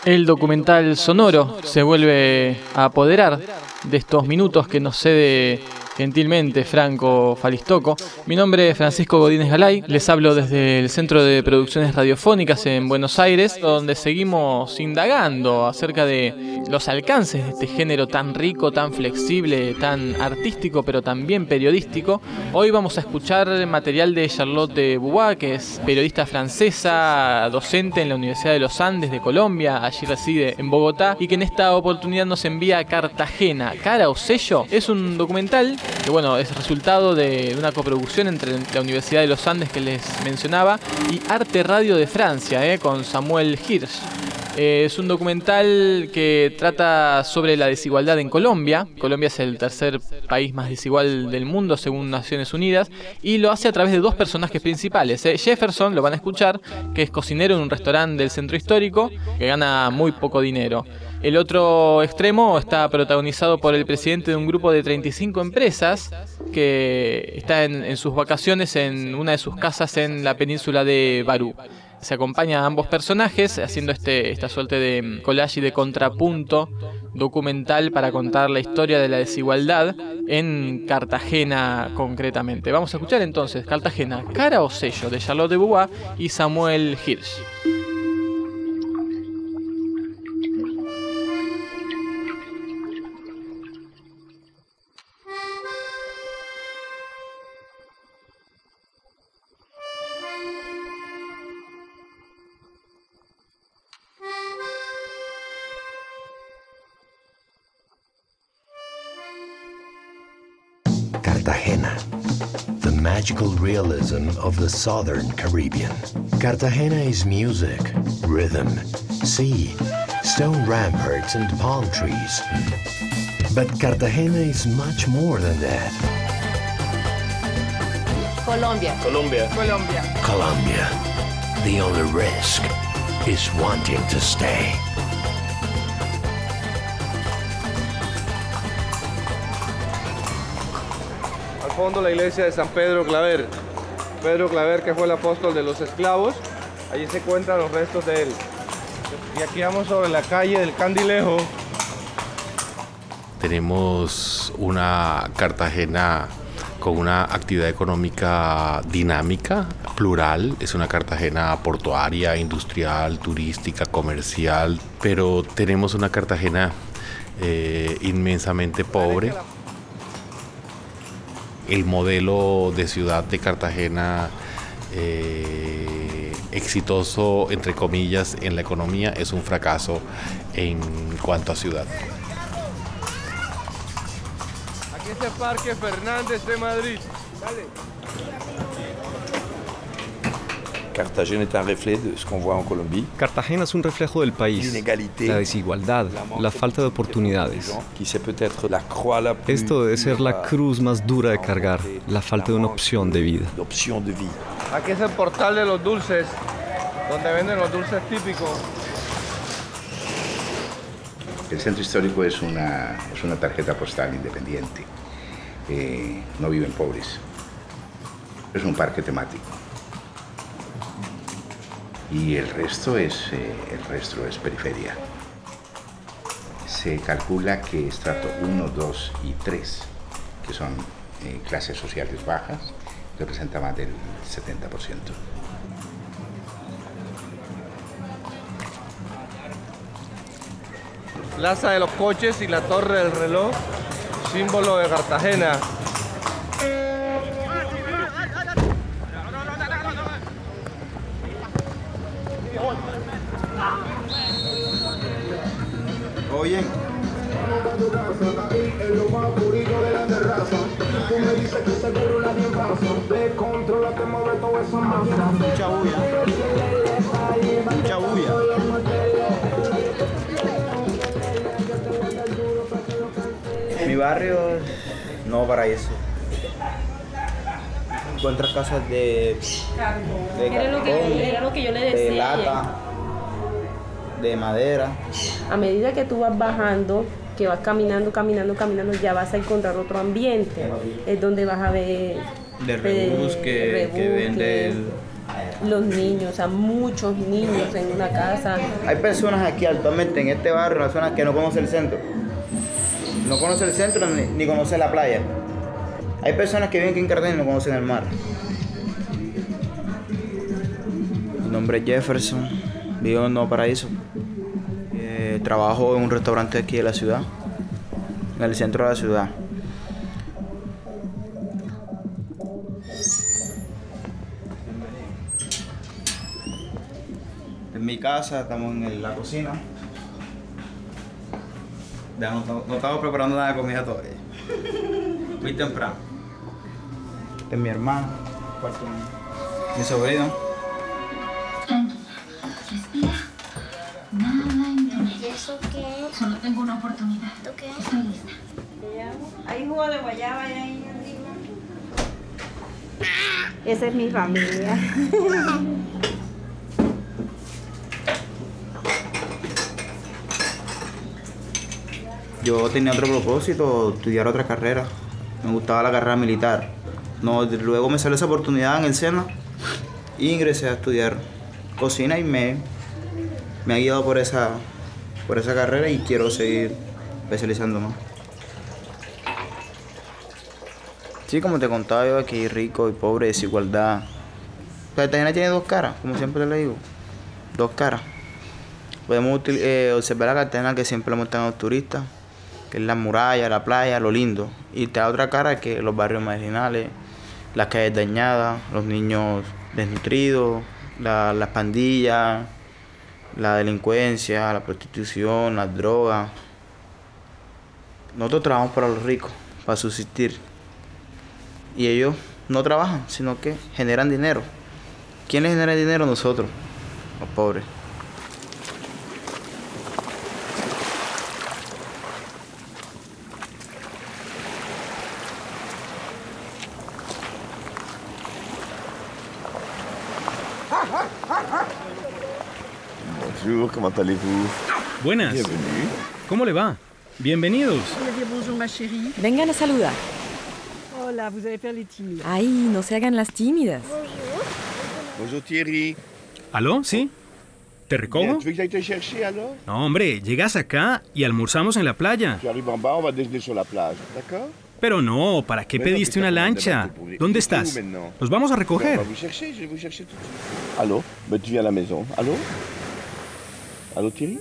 El documental sonoro se vuelve a apoderar de estos minutos que nos cede gentilmente Franco Falistoco. Mi nombre es Francisco Godínez Galay, les hablo desde el Centro de Producciones Radiofónicas en Buenos Aires, donde seguimos indagando acerca de los alcances de este género tan rico, tan flexible, tan artístico, pero también periodístico. Hoy vamos a escuchar material de Charlotte Boubois, que es periodista francesa, docente en la Universidad de los Andes de Colombia, allí reside en Bogotá, y que en esta oportunidad nos envía a Cartagena. Cara o sello es un documental que es resultado de una coproducción entre la Universidad de los Andes que les mencionaba y Arte Radio de Francia, con Samuel Hirsch. Es un documental que trata sobre la desigualdad en Colombia. Colombia es el tercer país más desigual del mundo según Naciones Unidas, y lo hace a través de dos personajes principales. Jefferson, lo van a escuchar, que es cocinero en un restaurante del centro histórico, que gana muy poco dinero. El otro extremo está protagonizado por el presidente de un grupo de 35 empresas que está en sus vacaciones en una de sus casas en la península de Barú. Se acompaña a ambos personajes haciendo esta suerte de collage y de contrapunto documental para contar la historia de la desigualdad en Cartagena concretamente. Vamos a escuchar entonces Cartagena, cara o sello, de Charlotte Boubois y Samuel Hirsch. Cartagena, the magical realism of the southern Caribbean. Cartagena is music, rhythm, sea, stone ramparts and palm trees. But Cartagena is much more than that. Colombia. Colombia. Colombia. Colombia. The only risk is wanting to stay. Al fondo la iglesia de San Pedro Claver. Pedro Claver, que fue el apóstol de los esclavos. Allí se encuentran los restos de él. Y aquí vamos sobre la calle del Candilejo. Tenemos una Cartagena con una actividad económica dinámica, plural. Es una Cartagena portuaria, industrial, turística, comercial. Pero tenemos una Cartagena inmensamente pobre. El modelo de ciudad de Cartagena exitoso, entre comillas, en la economía, es un fracaso en cuanto a ciudad. Aquí es el Parque Fernández de Madrid. Dale. Cartagena es un reflejo de lo que vemos en Colombia. Cartagena es un reflejo del país, la desigualdad, la falta de oportunidades. Esto debe ser la cruz más dura de cargar, la falta de una opción de vida. Aquí es el portal de los dulces, donde venden los dulces típicos. El centro histórico es una tarjeta postal independiente. No viven pobres. Es un parque temático. Y el resto es periferia. Se calcula que estrato 1, 2 y 3, que son clases sociales bajas, representa más del 70%. Plaza de los Coches y la Torre del Reloj, símbolo de Cartagena. Oye. Mucha bulla. Mucha bulla. Mi barrio no para eso. Encuentras casas de Era lo que yo le decía. de lata, de madera. A medida que tú vas bajando, que vas caminando, ya vas a encontrar otro ambiente. Es donde vas a ver De rebus que vende los niños, a muchos niños en una casa. Hay personas aquí actualmente en este barrio, en la zona, que no conocen el centro. No conocen el centro ni conocen la playa. Hay personas que viven aquí en Cartagena y no conocen el mar. Mi nombre es Jefferson, vivo en Nuevo Paraíso. Trabajo en un restaurante aquí de la ciudad, en el centro de la ciudad. En mi casa, estamos en la cocina. Ya no estamos preparando nada de comida todavía. Muy temprano. Este es mi hermano, mi sobrino. Respira. ¿Y eso qué? Solo tengo una oportunidad. ¿Esto qué? Estoy lista. Hay jugo de guayaba ahí arriba. Esa es mi familia. Yo tenía otro propósito, estudiar otra carrera. Me gustaba la carrera militar. Luego me salió esa oportunidad en el SENA y ingresé a estudiar cocina y me ha guiado por esa carrera y quiero seguir especializándome. Sí, como te contaba yo, aquí rico y pobre, desigualdad. Cartagena tiene dos caras, como siempre le digo. Dos caras. Podemos observar la Cartagena que siempre le muestran a los turistas, que es la muralla, la playa, lo lindo. Y está otra cara que los barrios marginales, las calles dañadas, los niños desnutridos, las pandillas, la delincuencia, la prostitución, las drogas. Nosotros trabajamos para los ricos, para subsistir. Y ellos no trabajan, sino que generan dinero. ¿Quién les genera dinero? Nosotros, los pobres. Bonjour, comment allez-vous? Buenas. Bienvenue. ¿Cómo le va? Bienvenidos. Vengan a saludar. Hola, vous allez faire les timides. Ay, no se hagan las tímidas. Bonjour Thierry. ¿Aló? ¿Sí? ¿Te recojo? Bien, ¿tu veux que j'aille te chercher alors? No, hombre, llegas acá y almorzamos en la playa. Tu arrives en bas, on va déjeuner sur la plage, d'accord? Pero no, ¿para qué pediste una lancha? ¿Dónde estás? Los vamos a recoger. On va vous chercher, je vais vous chercher tout de suite. Allô? Ben, tu viens à la maison. Allô? Allô Thierry?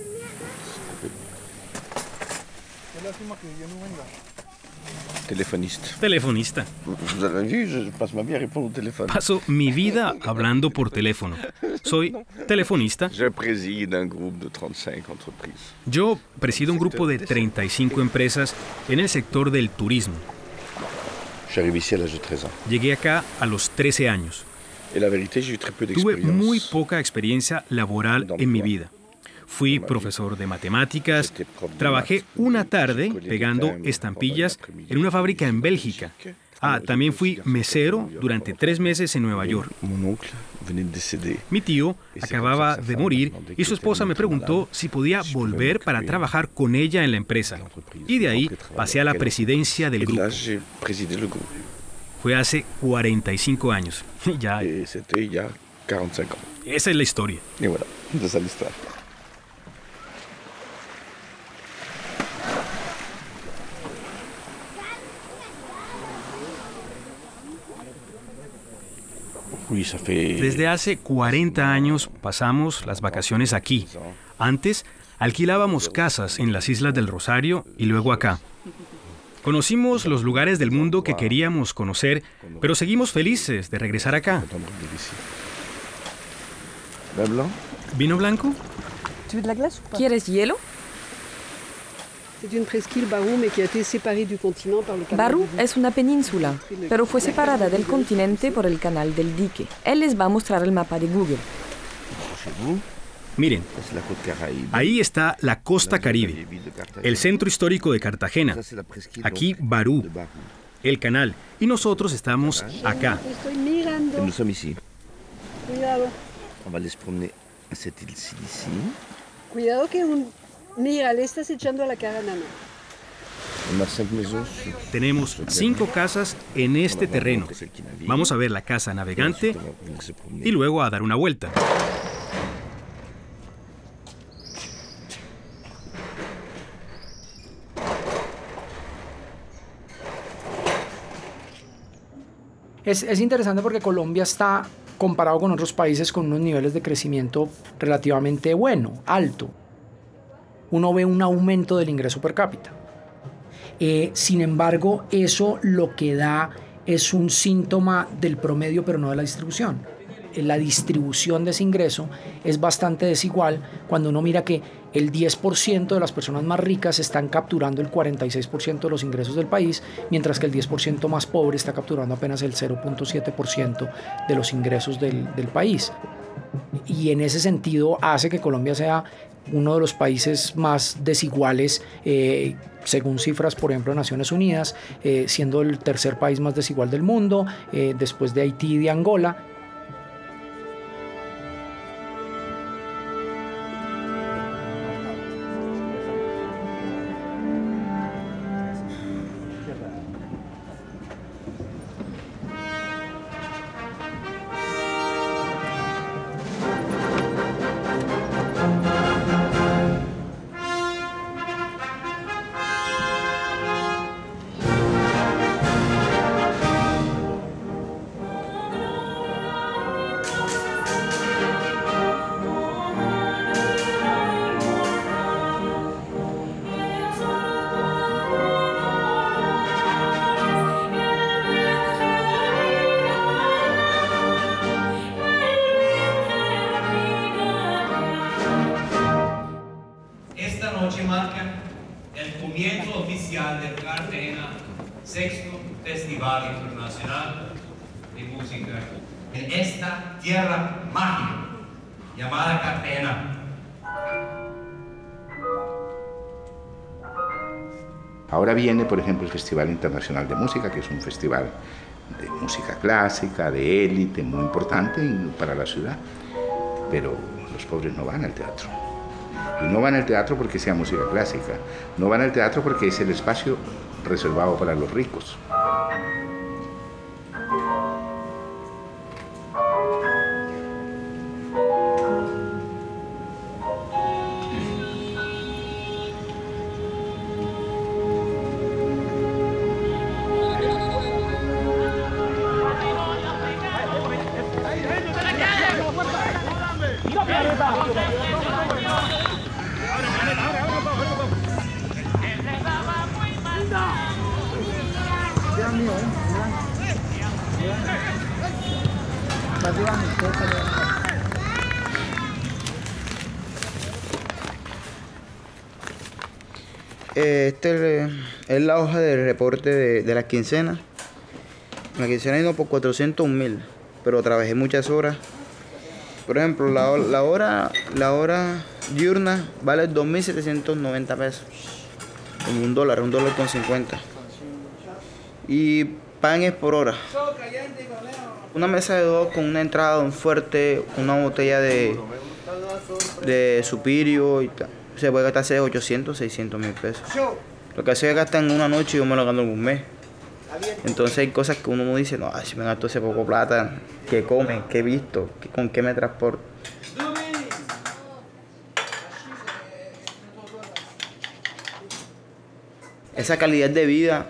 Telefonista. Vous avez vu, je passe ma vie à répondre au téléphone. Paso mi vida hablando por teléfono. Soy telefonista. Je préside un groupe de 35 entreprises. Yo presido un grupo de 35 empresas en el sector del turismo. Je suis arrivé ici à l'âge de 13 ans. Llegué acá a los 13 años. Et la vérité, j'ai eu très peu Tuve d'expérience. muy poca experiencia laboral en mi vida. Fui profesor de matemáticas, trabajé una tarde pegando estampillas en una fábrica en Bélgica. También fui mesero durante 3 meses en Nueva York. Mi tío acababa de morir y su esposa me preguntó si podía volver para trabajar con ella en la empresa. Y de ahí pasé a la presidencia del grupo. Fue hace 45 años. Ya. C'était ya 45 ans. Esa es la historia. Et voilà, c'est ça l'histoire. Desde hace 40 años pasamos las vacaciones aquí. Antes alquilábamos casas en las Islas del Rosario y luego acá. Conocimos los lugares del mundo que queríamos conocer, pero seguimos felices de regresar acá. ¿Vino blanco? ¿Quieres hielo? Barú es una península, pero fue separada del continente por el canal del dique. Él les va a mostrar el mapa de Google. Miren, ahí está la costa Caribe, el centro histórico de Cartagena, aquí Barú, el canal, y nosotros estamos acá. Nous sommes ici. Cuidado. On va les promener à cette île-ci. Cuidado que Mira, le estás echando a la cara a Nana. Tenemos 5 casas en este terreno. Vamos a ver la casa navegante y luego a dar una vuelta. Es interesante porque Colombia está, comparado con otros países, con unos niveles de crecimiento relativamente bueno, alto. Uno ve un aumento del ingreso per cápita. Sin embargo, eso lo que da es un síntoma del promedio, pero no de la distribución. La distribución de ese ingreso es bastante desigual cuando uno mira que el 10% de las personas más ricas están capturando el 46% de los ingresos del país, mientras que el 10% más pobre está capturando apenas el 0.7% de los ingresos del país. Y en ese sentido hace que Colombia sea uno de los países más desiguales, según cifras, por ejemplo, de Naciones Unidas, siendo el tercer país más desigual del mundo, después de Haití y de Angola. marcan el comienzo oficial del Cartagena Sexto Festival Internacional de Música en esta tierra mágica llamada Cartagena. Ahora viene, por ejemplo, el Festival Internacional de Música, que es un festival de música clásica, de élite, muy importante para la ciudad, pero los pobres no van al teatro. Y no van al teatro porque sea música clásica, no van al teatro porque es el espacio reservado para los ricos. Este es la hoja del reporte de las quincenas. La quincena ido por 401.000, pero trabajé muchas horas. Por ejemplo, la hora diurna vale 2.790 pesos, como $1.50. Y pagan es por hora. Una mesa de dos con una entrada, un fuerte, una botella de Superior y tal. Se puede gastarse de 800, 600.000 pesos. Lo que se gasta en una noche yo me lo gano en un mes. Entonces hay cosas que uno no dice, no, si me gasto ese poco plata, ¿qué come? ¿Qué he visto? ¿Con qué me transporto? Esa calidad de vida,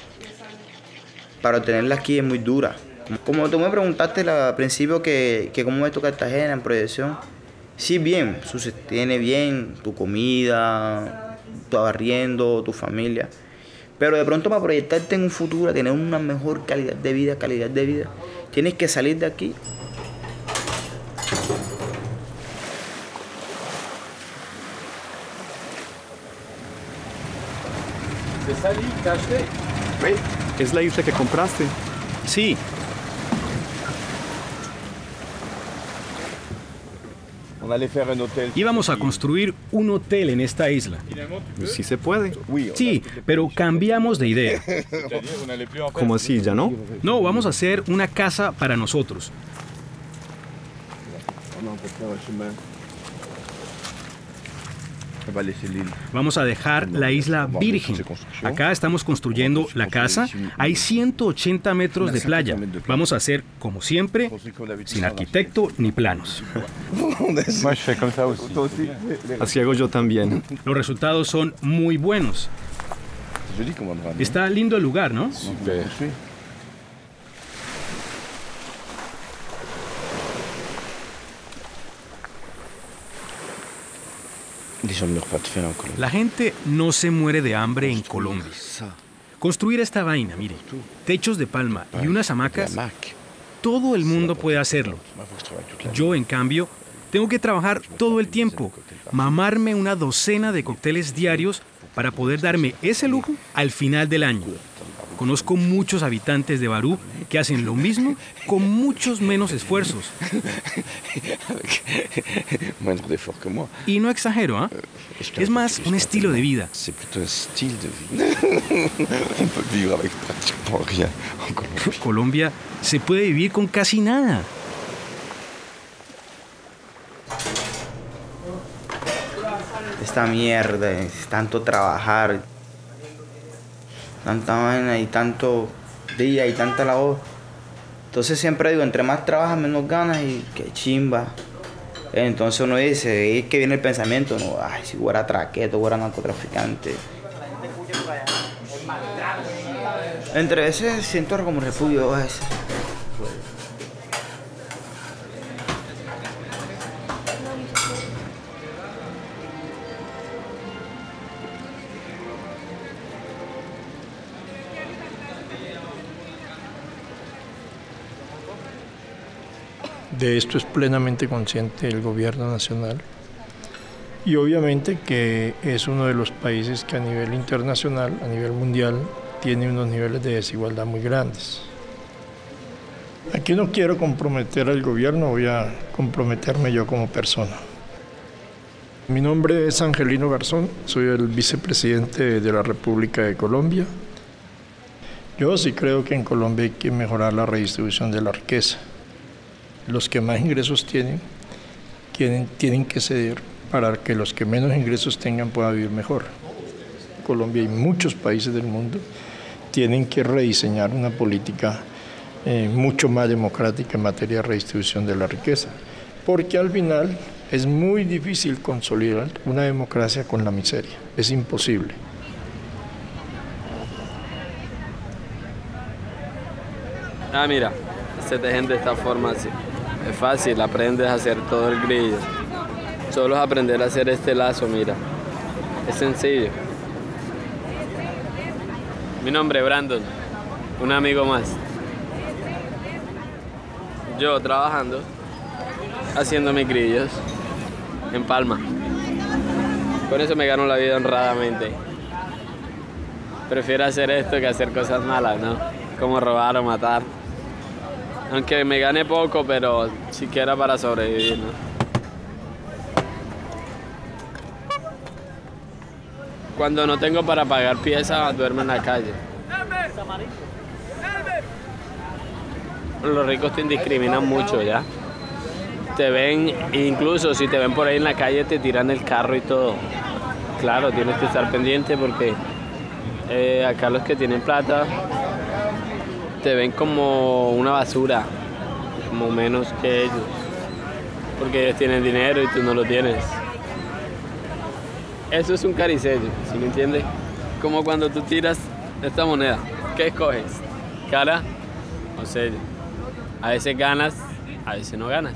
para obtenerla aquí es muy dura. Como tú me preguntaste al principio que cómo ves tu Cartagena en proyección, sí, bien, sostiene bien tu comida, tu arriendo, tu familia. Pero de pronto para proyectarte en un futuro, tener una mejor calidad de vida, tienes que salir de aquí. ¿Es la isla que compraste? Sí. Íbamos a construir un hotel en esta isla. Sí se puede. Sí, pero cambiamos de idea. ¿Cómo así? ¿Ya no? No, vamos a hacer una casa para nosotros. Vamos a dejar la isla virgen. Acá estamos construyendo la casa. Hay 180 metros de playa. Vamos a hacer, como siempre, sin arquitecto ni planos. Así hago yo también. Los resultados son muy buenos. Está lindo el lugar, ¿no? La gente no se muere de hambre en Colombia. Construir esta vaina, mire, techos de palma y unas hamacas, todo el mundo puede hacerlo. Yo, en cambio, tengo que trabajar todo el tiempo, mamarme una docena de cócteles diarios para poder darme ese lujo al final del año. Conozco muchos habitantes de Barú que hacen lo mismo con muchos menos esfuerzos. Y no exagero, ¿ah? Es más un estilo de vida. Colombia se puede vivir con casi nada. Esta mierda, es tanto trabajar, tanta vaina y tanto día y tanta labor. Entonces siempre digo, entre más trabajas, menos ganas y qué chimba. Entonces uno dice, es que viene el pensamiento, no, ay, si fuera traqueto, fuera narcotraficante. Entre veces siento como repudio a veces. De esto es plenamente consciente el gobierno nacional y obviamente que es uno de los países que a nivel internacional, a nivel mundial, tiene unos niveles de desigualdad muy grandes. Aquí no quiero comprometer al gobierno, voy a comprometerme yo como persona. Mi nombre es Angelino Garzón, soy el vicepresidente de la República de Colombia. Yo sí creo que en Colombia hay que mejorar la redistribución de la riqueza. Los que más ingresos tienen que ceder para que los que menos ingresos tengan puedan vivir mejor. Colombia y muchos países del mundo tienen que rediseñar una política mucho más democrática en materia de redistribución de la riqueza, porque al final es muy difícil consolidar una democracia con la miseria, es imposible. Mira, se tejen de esta forma así. Es fácil, aprendes a hacer todo el grillo. Solo es aprender a hacer este lazo, mira. Es sencillo. Mi nombre es Brandon, un amigo más. Yo trabajando, haciendo mis grillos en Palma. Con eso me gano la vida honradamente. Prefiero hacer esto que hacer cosas malas, ¿no? Como robar o matar. Aunque me gane poco, pero siquiera para sobrevivir, ¿no? Cuando no tengo para pagar piezas, duermo en la calle. Los ricos te indiscriminan mucho, ¿ya? Te ven, incluso si te ven por ahí en la calle, te tiran el carro y todo. Claro, tienes que estar pendiente porque acá los que tienen plata te ven como una basura, como menos que ellos, porque ellos tienen dinero y tú no lo tienes. Eso es un caricello, ¿sí me entiendes? Como cuando tú tiras esta moneda, ¿qué escoges? ¿Cara o sello? A veces ganas, a veces no ganas.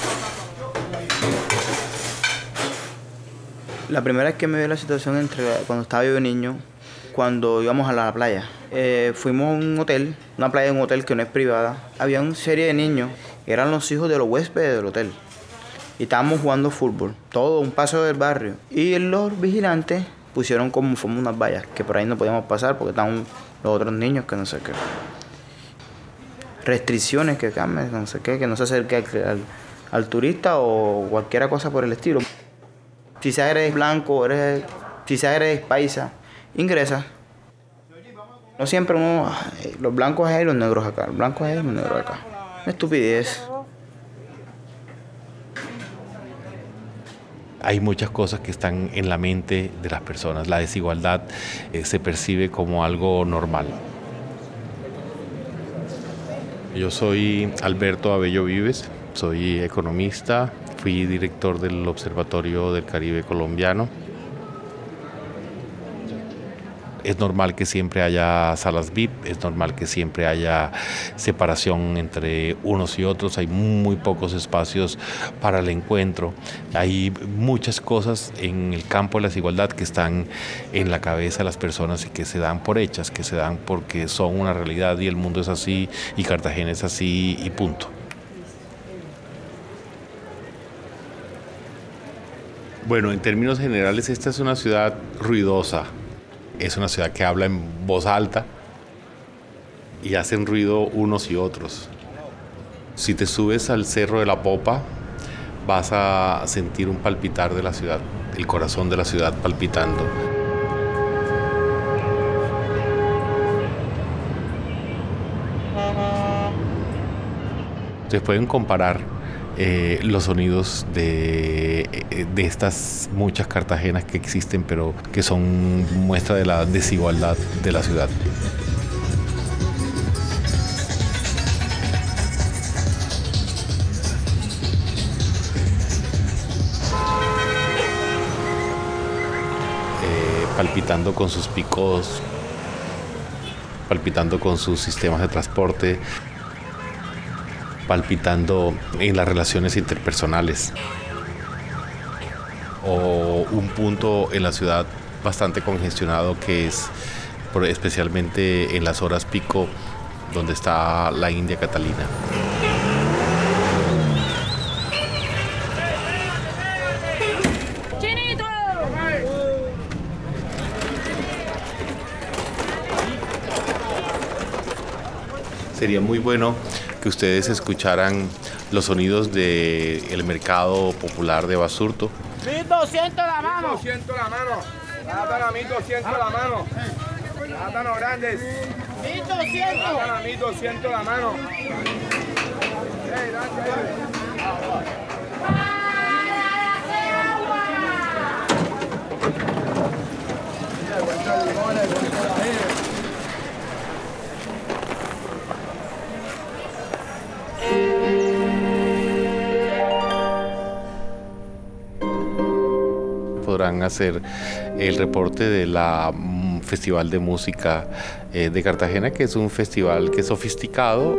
La primera vez que me vi la situación entre cuando estaba yo niño, cuando íbamos a la playa. Fuimos a un hotel, una playa de un hotel que no es privada. Había una serie de niños, eran los hijos de los huéspedes del hotel. Y estábamos jugando fútbol, todo un paso del barrio. Y los vigilantes pusieron como unas vallas, que por ahí no podíamos pasar porque estaban los otros niños que no sé qué. Restricciones que cambien, no sé qué, que no se acerque al turista o cualquier cosa por el estilo. Si eres blanco, si eres paisa, ingresa. No siempre uno, los blancos allá y los negros acá, los blancos allá y los negros acá. Una estupidez. hay muchas cosas que están en la mente de las personas. La desigualdad se percibe como algo normal. Yo soy Alberto Abello Vives, soy economista, fui director del Observatorio del Caribe Colombiano. Es normal que siempre haya salas VIP, es normal que siempre haya separación entre unos y otros, hay muy pocos espacios para el encuentro, hay muchas cosas en el campo de la desigualdad que están en la cabeza de las personas y que se dan por hechas, que se dan porque son una realidad y el mundo es así y Cartagena es así y punto. Bueno, en términos generales esta es una ciudad ruidosa. Es una ciudad que habla en voz alta y hacen ruido unos y otros. Si te subes al Cerro de la Popa, vas a sentir un palpitar de la ciudad, el corazón de la ciudad palpitando. Ustedes pueden comparar los sonidos de estas muchas Cartagenas que existen, pero que son muestra de la desigualdad de la ciudad. Palpitando con sus picos, palpitando con sus sistemas de transporte, palpitando en las relaciones interpersonales, o un punto en la ciudad bastante congestionado que es especialmente en las horas pico donde está la India Catalina. Sería muy bueno que ustedes escucharan los sonidos del mercado popular de Basurto. 1.200 la mano. 1.200 la mano. Plátano a 1.200 la mano. Plátano grandes. 1.200. Plátano a 1.200 la mano. Podrán hacer el reporte de la Festival de Música de Cartagena, que es un festival que es sofisticado.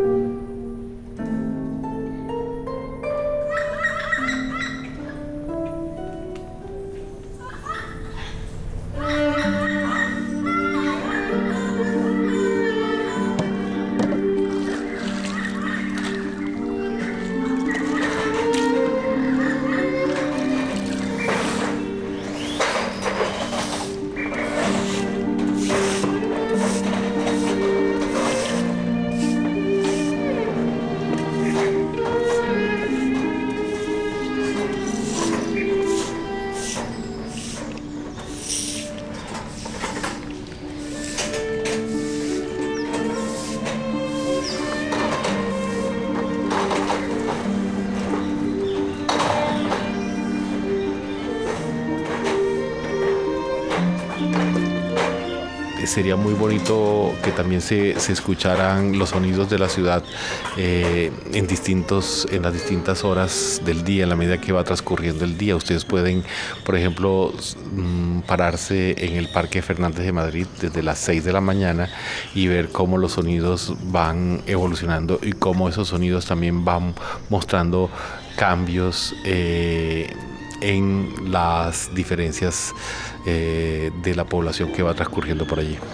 Sería muy bonito que también se escucharan los sonidos de la ciudad en las distintas horas del día, en la medida que va transcurriendo el día. Ustedes pueden, por ejemplo, pararse en el Parque Fernández de Madrid desde las 6 de la mañana y ver cómo los sonidos van evolucionando y cómo esos sonidos también van mostrando cambios en las diferencias de la población que va transcurriendo por allí.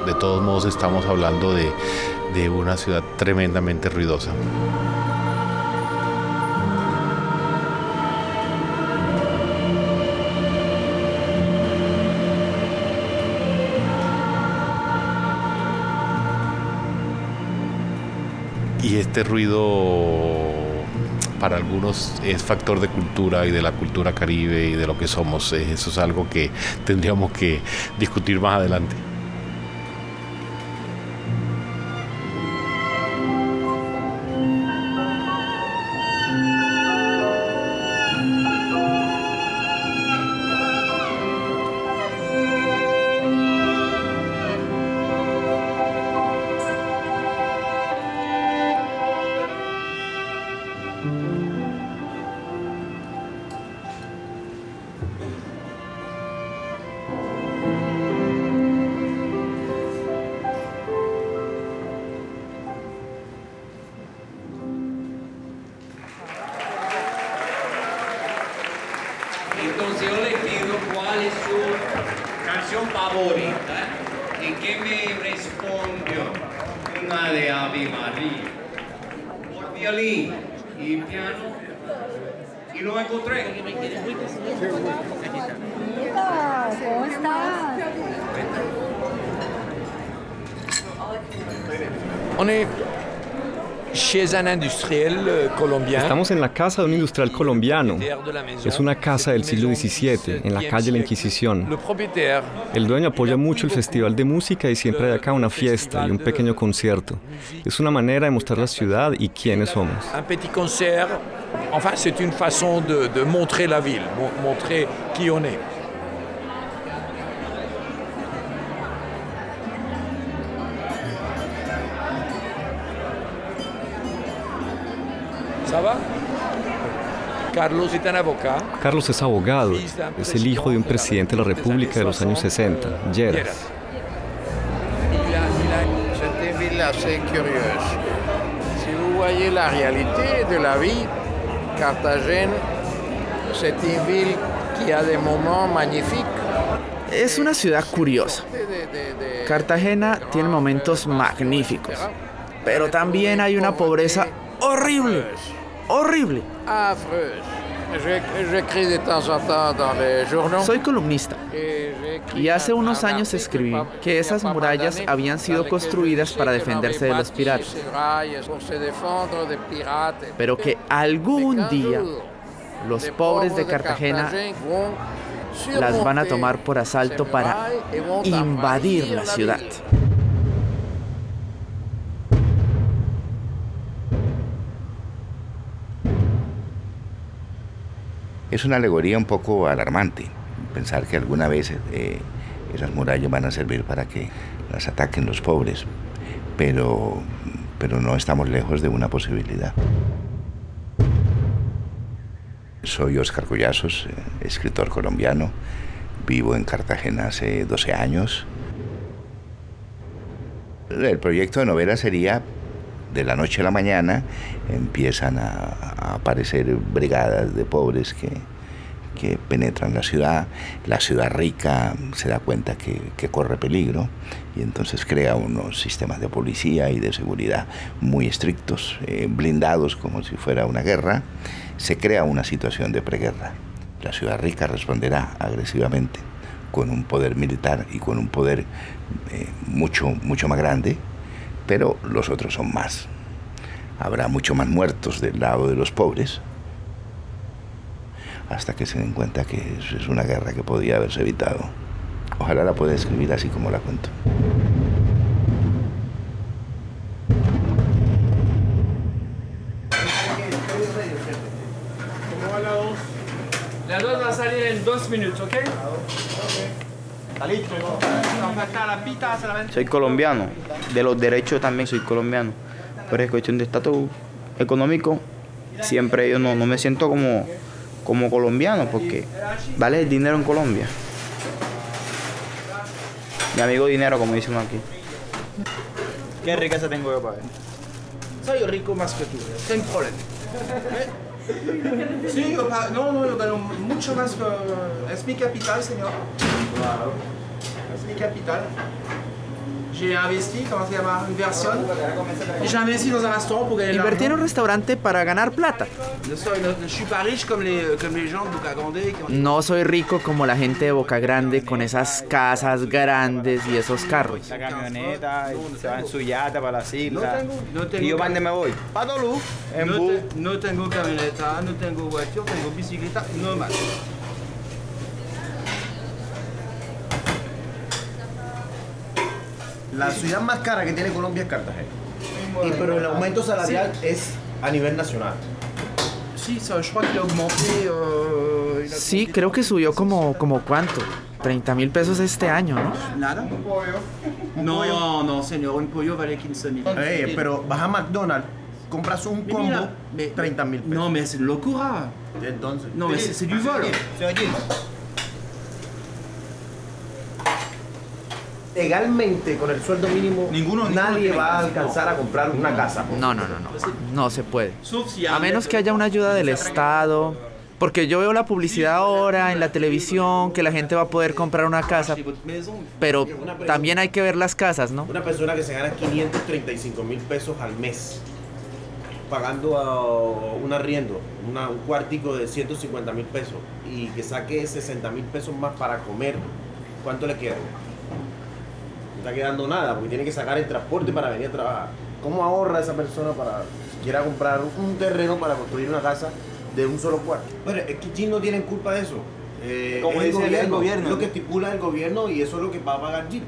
De todos modos estamos hablando de una ciudad tremendamente ruidosa. Y este ruido para algunos es factor de cultura y de la cultura caribe y de lo que somos. Eso es algo que tendríamos que discutir más adelante. Entonces yo le pido cuál es su canción favorita y que me respondió una de Ave María por violín y piano y lo encontré. ¿Cómo estás? On est chez un industriel colombien. Estamos en la casa de un industrial colombiano. Es una casa del siglo XVII, en la calle La Inquisición. El dueño apoya mucho el festival de música y siempre hay acá una fiesta y un pequeño concierto. Es una manera de mostrar la ciudad y quiénes somos. Un petit concert, enfin c'est une façon de montrer la ville, montrer qui on est. Carlos es abogado, es el hijo de un presidente de la República de los años 60, Lleras. Cette ville assez curieuse. Si vous voyez la réalité de la vie, Cartagena, c'est une ville qui a des moments magnifiques. Es una ciudad curiosa. Cartagena tiene momentos magníficos, pero también hay una pobreza horrible. Horrible. Soy columnista y hace unos años escribí que esas murallas habían sido construidas para defenderse de los piratas, pero que algún día los pobres de Cartagena las van a tomar por asalto para invadir la ciudad. Es una alegoría un poco alarmante pensar que alguna vez esas murallas van a servir para que las ataquen los pobres, pero no estamos lejos de una posibilidad. Soy Óscar Collazos, escritor colombiano, vivo en Cartagena hace 12 años. El proyecto de novela sería: de la noche a la mañana empiezan a aparecer brigadas de pobres que penetran la ciudad rica se da cuenta que corre peligro y entonces crea unos sistemas de policía y de seguridad muy estrictos, blindados como si fuera una guerra. Se crea una situación de preguerra. La ciudad rica responderá agresivamente con un poder militar y con un poder mucho más grande, pero los otros son más. Habrá mucho más muertos del lado de los pobres, hasta que se den cuenta que es una guerra que podía haberse evitado. Ojalá la pueda escribir así como la cuento. La dos va a salir en 2 minutos, ¿ok? Soy colombiano, de los derechos también soy colombiano, pero es cuestión de estatus económico, siempre yo no me siento como colombiano, porque vale el dinero en Colombia. Mi amigo dinero, como dicen aquí. ¿Qué riqueza tengo yo para ver? Soy rico más que tú, sin problema. Sí, yo gano mucho más que... Es mi capital, señor. Claro. Es mi capital. Invertí en un restaurante para ganar plata. No soy rico como la gente de Boca Grande con esas casas grandes y esos carros. La camioneta, se va en su yate para las islas. ¿Y yo para dónde me voy? Para Tolú. No tengo camioneta, no tengo guacho, tengo bicicleta, no más. La ciudad más cara que tiene Colombia es Cartagena. Pero el aumento salarial es a nivel nacional. Sí, creo que subió como ¿cuánto? 30.000 pesos este año, ¿no? Nada. No, señor, un pollo vale 15.000. Pero vas a McDonald's, compras un combo, 30.000 pesos. No, mais c'est une locura. Entonces. No, mais c'est du vol. Legalmente, con el sueldo mínimo, nadie va a alcanzar a comprar una casa. No se puede. A menos que haya una ayuda del Estado. Porque yo veo la publicidad ahora en la televisión que la gente va a poder comprar una casa. Pero también hay que ver las casas, ¿no? Una persona que se gana 535.000 pesos al mes, pagando un arriendo, un cuartico de 150.000 pesos, y que saque 60.000 pesos más para comer, ¿cuánto le queda? No está quedando nada, porque tiene que sacar el transporte para venir a trabajar. ¿Cómo ahorra esa persona para quiera comprar un terreno para construir una casa de un solo cuarto? Bueno, es que Jim no tienen culpa de eso. Como dice el gobierno. Es lo que estipula el gobierno y eso es lo que va a pagar Jim.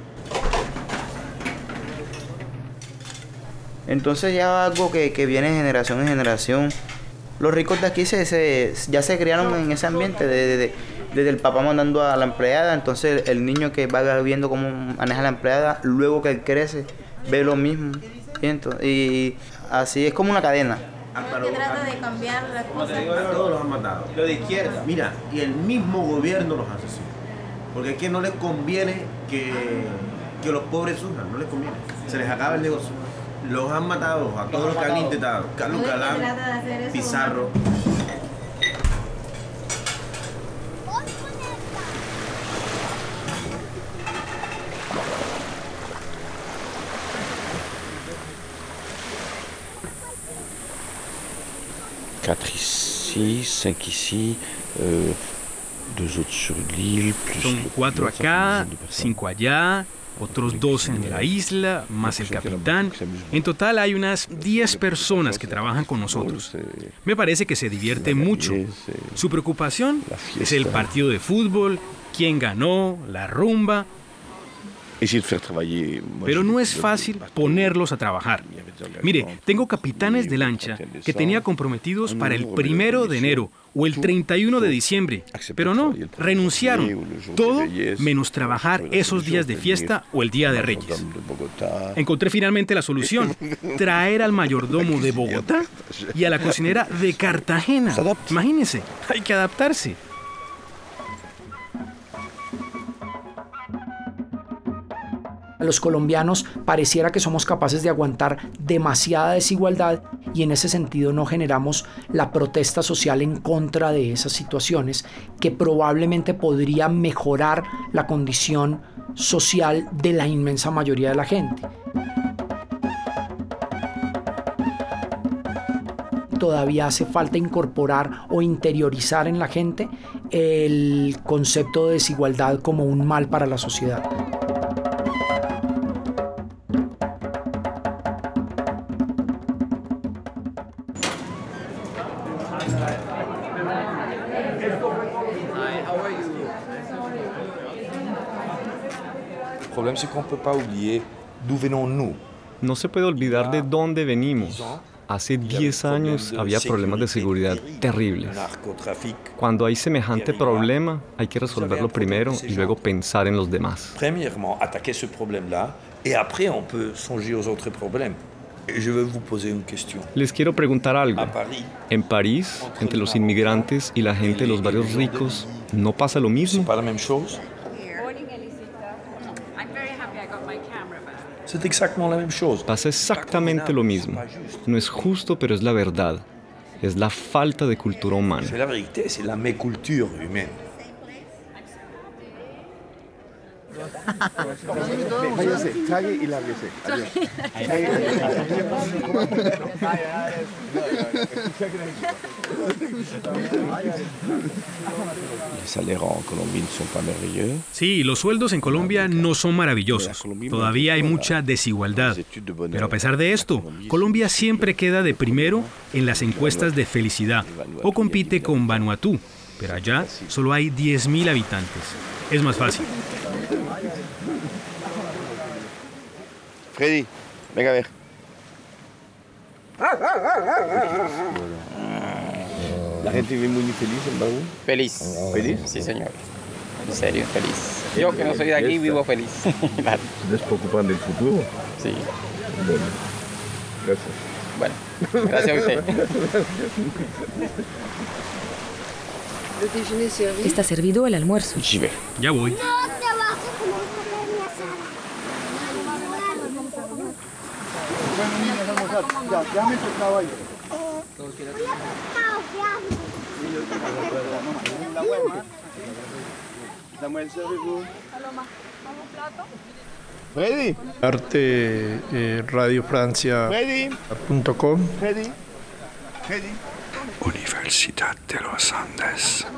Entonces ya algo que viene de generación en generación. Los ricos de aquí ya se criaron en ese ambiente desde el papá mandando a la empleada. Entonces el niño que va viendo cómo maneja la empleada, luego que él crece, ve lo mismo. Y así es como una cadena. Que trata de cambiar las cosas. Todos los han matado. Lo de izquierda. Mira, y el mismo gobierno los asesina. Porque es que no les conviene que los pobres sufran, no les conviene. Se les acaba el negocio. Los han matado a todos los que han intentado. Carlos Galán, Pizarro. Son 4 acá, 5 allá, otros 2 en la isla, más el capitán. En total hay unas 10 personas que trabajan con nosotros. Me parece que se divierte mucho. Su preocupación es el partido de fútbol, quién ganó, la rumba. Pero no es fácil ponerlos a trabajar. Mire, tengo capitanes de lancha que tenía comprometidos para el 1 de enero o el 31 de diciembre, pero no, renunciaron. Todo menos trabajar esos días de fiesta o el Día de Reyes. Encontré finalmente la solución: traer al mayordomo de Bogotá y a la cocinera de Cartagena. Imagínense, hay que adaptarse. A los colombianos pareciera que somos capaces de aguantar demasiada desigualdad y en ese sentido no generamos la protesta social en contra de esas situaciones que probablemente podrían mejorar la condición social de la inmensa mayoría de la gente. Todavía hace falta incorporar o interiorizar en la gente el concepto de desigualdad como un mal para la sociedad. No se puede olvidar de dónde venimos. Hace 10 años había problemas de seguridad terribles. Cuando hay semejante problema, hay que resolverlo primero y luego pensar en los demás. Premièrement, attaquer ce problème-là, et après on peut songer aux autres problèmes. Je veux vous poser une question. Les quiero preguntar algo. En París, entre los inmigrantes y la gente de los barrios ricos, ¿no pasa lo mismo? ¿C'est pas la même chose? C'est exactement la même chose. Pasa exactamente lo mismo. No es justo, pero es la verdad. Es la falta de cultura humana. C'est la vérité, c'est la méculture humaine. Váyase, trague y lárguese. Adiós. Les salaires en Colombie ne sont pas merveilleux. Sí, los sueldos en Colombia no son maravillosos. Todavía hay mucha desigualdad. Pero a pesar de esto, Colombia siempre queda de primero en las encuestas de felicidad o compite con Vanuatu. Pero allá solo hay 10.000 habitantes. Es más fácil. Freddy, venga a ver. La gente vive muy feliz en Baú. Feliz. ¿Feliz? Sí, señor. En serio, feliz. Yo que no soy de aquí vivo feliz. Claro. ¿Les preocupan del futuro? Sí. Bueno, gracias. Bueno, gracias a usted. Está servido el almuerzo. Ya voy. Ya me tocaba ahí. Freddy. Arte radiofrancia.com. Freddy. Freddy. Universidad de los Andes.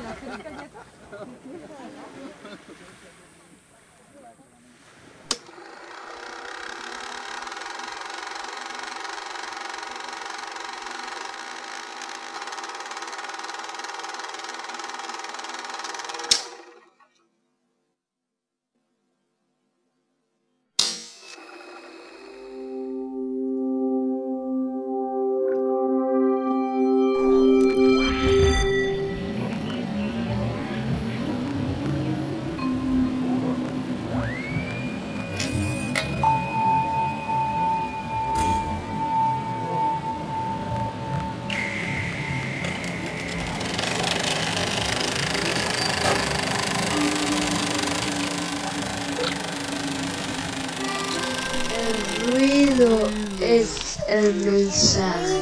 El ruido es el mensaje.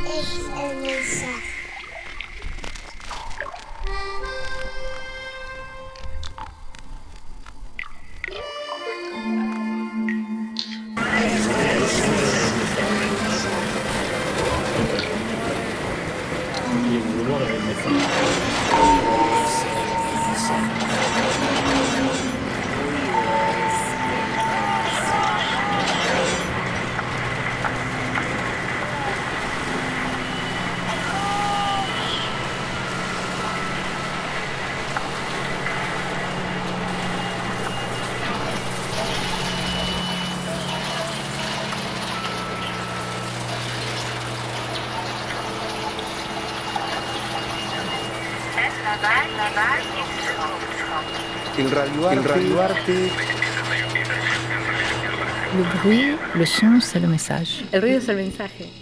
El radioarte. Le bruit, le son, c'est le message. El ruido es el mensaje.